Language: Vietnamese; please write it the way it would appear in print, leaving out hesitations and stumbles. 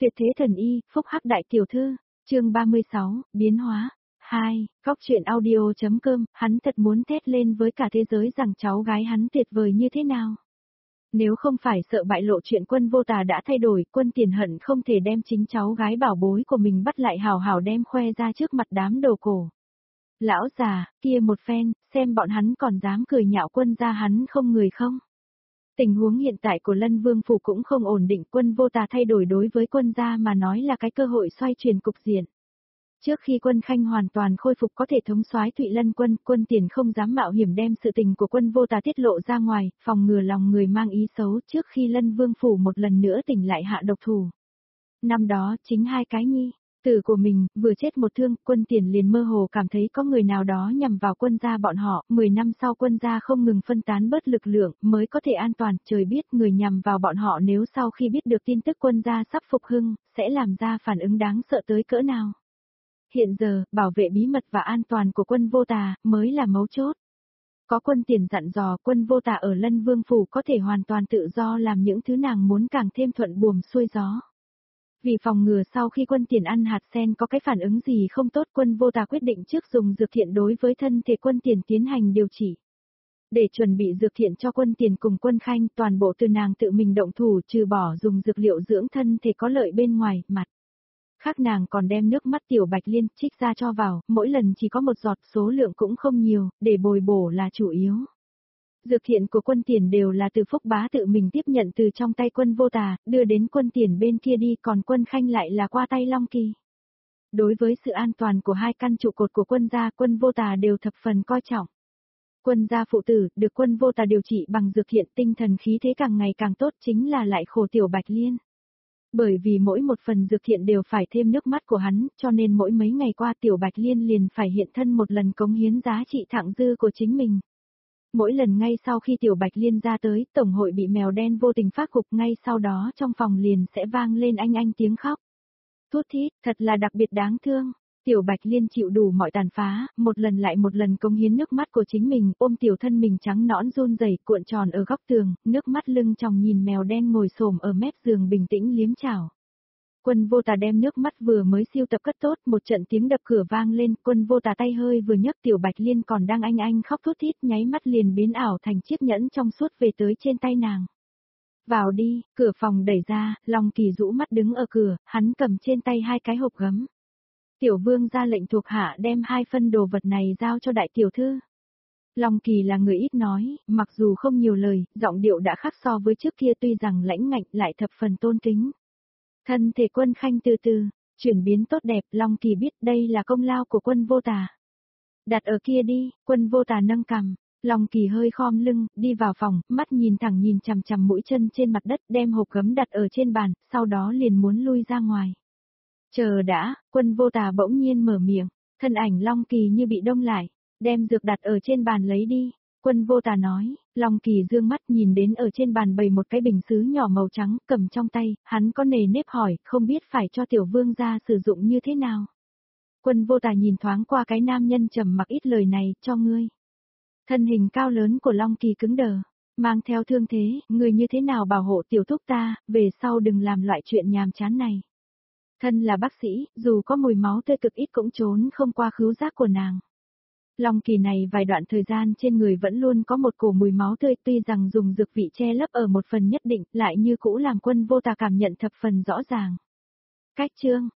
Tuyệt thế thần y, phúc hắc đại tiểu thư, chương 36, biến hóa. 2. Góc truyện audio.com, hắn thật muốn thét lên với cả thế giới rằng cháu gái hắn tuyệt vời như thế nào. Nếu không phải sợ bại lộ chuyện Quân Vô Tà đã thay đổi, Quân Tiền hận không thể đem chính cháu gái bảo bối của mình bắt lại hào hào đem khoe ra trước mặt đám đồ cổ. Lão già, kia một phen, xem bọn hắn còn dám cười nhạo Quân gia hắn không người không. Tình huống hiện tại của Lân Vương Phủ cũng không ổn định, Quân Vô Tà thay đổi đối với Quân gia mà nói là cái cơ hội xoay chuyển cục diện. Trước khi Quân Khanh hoàn toàn khôi phục có thể thống soái Thụy Lân Quân, Quân Tiền không dám mạo hiểm đem sự tình của Quân Vô Tà tiết lộ ra ngoài, phòng ngừa lòng người mang ý xấu trước khi Lân Vương Phủ một lần nữa tỉnh lại hạ độc thủ. Năm đó, chính hai cái nhi tử của mình, vừa chết một thương, Quân Tiền liền mơ hồ cảm thấy có người nào đó nhằm vào Quân gia bọn họ, 10 năm sau Quân gia không ngừng phân tán bớt lực lượng, mới có thể an toàn, trời biết người nhằm vào bọn họ nếu sau khi biết được tin tức Quân gia sắp phục hưng, sẽ làm ra phản ứng đáng sợ tới cỡ nào. Hiện giờ, bảo vệ bí mật và an toàn của Quân Vô Tà, mới là mấu chốt. Có Quân Tiền dặn dò Quân Vô Tà ở Lân Vương Phủ có thể hoàn toàn tự do làm những thứ nàng muốn càng thêm thuận buồm xuôi gió. Vì phòng ngừa sau khi Quân Tiền ăn hạt sen có cái phản ứng gì không tốt, Quân Vô Tà quyết định trước dùng dược thiện đối với thân thể Quân Tiền tiến hành điều trị. Để chuẩn bị dược thiện cho Quân Tiền cùng Quân Khanh, toàn bộ từ nàng tự mình động thủ, trừ bỏ dùng dược liệu dưỡng thân thể có lợi bên ngoài, mặt khác nàng còn đem nước mắt Tiểu Bạch Liên trích ra cho vào, mỗi lần chỉ có một giọt, số lượng cũng không nhiều, để bồi bổ là chủ yếu. Dược thiện của Quân Tiền đều là từ Phúc Bá tự mình tiếp nhận từ trong tay Quân Vô Tà, đưa đến Quân Tiền bên kia đi, còn Quân Khanh lại là qua tay Long Kỳ. Đối với sự an toàn của hai căn trụ cột của Quân gia, Quân Vô Tà đều thập phần coi trọng. Quân gia phụ tử, được Quân Vô Tà điều trị bằng dược thiện, tinh thần khí thế càng ngày càng tốt, chính là lại khổ Tiểu Bạch Liên. Bởi vì mỗi một phần dược thiện đều phải thêm nước mắt của hắn, cho nên mỗi mấy ngày qua Tiểu Bạch Liên liền phải hiện thân một lần cống hiến giá trị thặng dư của chính mình. Mỗi lần ngay sau khi Tiểu Bạch Liên ra tới, Tổng hội bị mèo đen vô tình phát gục, ngay sau đó trong phòng liền sẽ vang lên anh tiếng khóc. Thút thít, thật là đặc biệt đáng thương. Tiểu Bạch Liên chịu đủ mọi tàn phá, một lần lại một lần cống hiến nước mắt của chính mình, ôm tiểu thân mình trắng nõn run rẩy cuộn tròn ở góc tường, nước mắt lưng tròng nhìn mèo đen ngồi xổm ở mép giường bình tĩnh liếm chảo. Quân Vô Tà đem nước mắt vừa mới siêu tập cất tốt, một trận tiếng đập cửa vang lên, Quân Vô Tà tay hơi vừa nhấc, Tiểu Bạch Liên còn đang anh khóc thút thít, nháy mắt liền biến ảo thành chiếc nhẫn trong suốt về tới trên tay nàng. Vào đi, cửa phòng đẩy ra, Long Kỳ rũ mắt đứng ở cửa, hắn cầm trên tay hai cái hộp gấm. Tiểu Vương ra lệnh thuộc hạ đem hai phân đồ vật này giao cho đại tiểu thư. Long Kỳ là người ít nói, mặc dù không nhiều lời, giọng điệu đã khác so với trước kia, tuy rằng lãnh ngạnh lại thập phần tôn kính. Thân thể Quân Khanh từ từ chuyển biến tốt đẹp, Long Kỳ biết đây là công lao của Quân Vô Tà. Đặt ở kia đi, Quân Vô Tà nâng cằm. Long Kỳ hơi khom lưng, đi vào phòng, mắt nhìn thẳng nhìn chằm chằm mũi chân trên mặt đất, đem hộp gấm đặt ở trên bàn, sau đó liền muốn lui ra ngoài. Chờ đã, Quân Vô Tà bỗng nhiên mở miệng, thân ảnh Long Kỳ như bị đông lại, đem dược đặt ở trên bàn lấy đi. Quân Vô Tà nói, Long Kỳ dương mắt nhìn đến ở trên bàn bày một cái bình sứ nhỏ màu trắng, cầm trong tay, hắn có nề nếp hỏi, không biết phải cho Tiểu Vương gia sử dụng như thế nào. Quân Vô Tà nhìn thoáng qua cái nam nhân trầm mặc ít lời này, cho ngươi. Thân hình cao lớn của Long Kỳ cứng đờ, mang theo thương thế, người như thế nào bảo hộ tiểu thúc ta, về sau đừng làm loại chuyện nhàm chán này. Thân là bác sĩ, dù có mùi máu tươi cực ít cũng trốn không qua khứu giác của nàng. Long Kỳ này vài đoạn thời gian trên người vẫn luôn có một cổ mùi máu tươi, tuy rằng dùng dược vị che lấp ở một phần nhất định, lại như cũ làm Quân Vô Tà cảm nhận thập phần rõ ràng. Cách chương,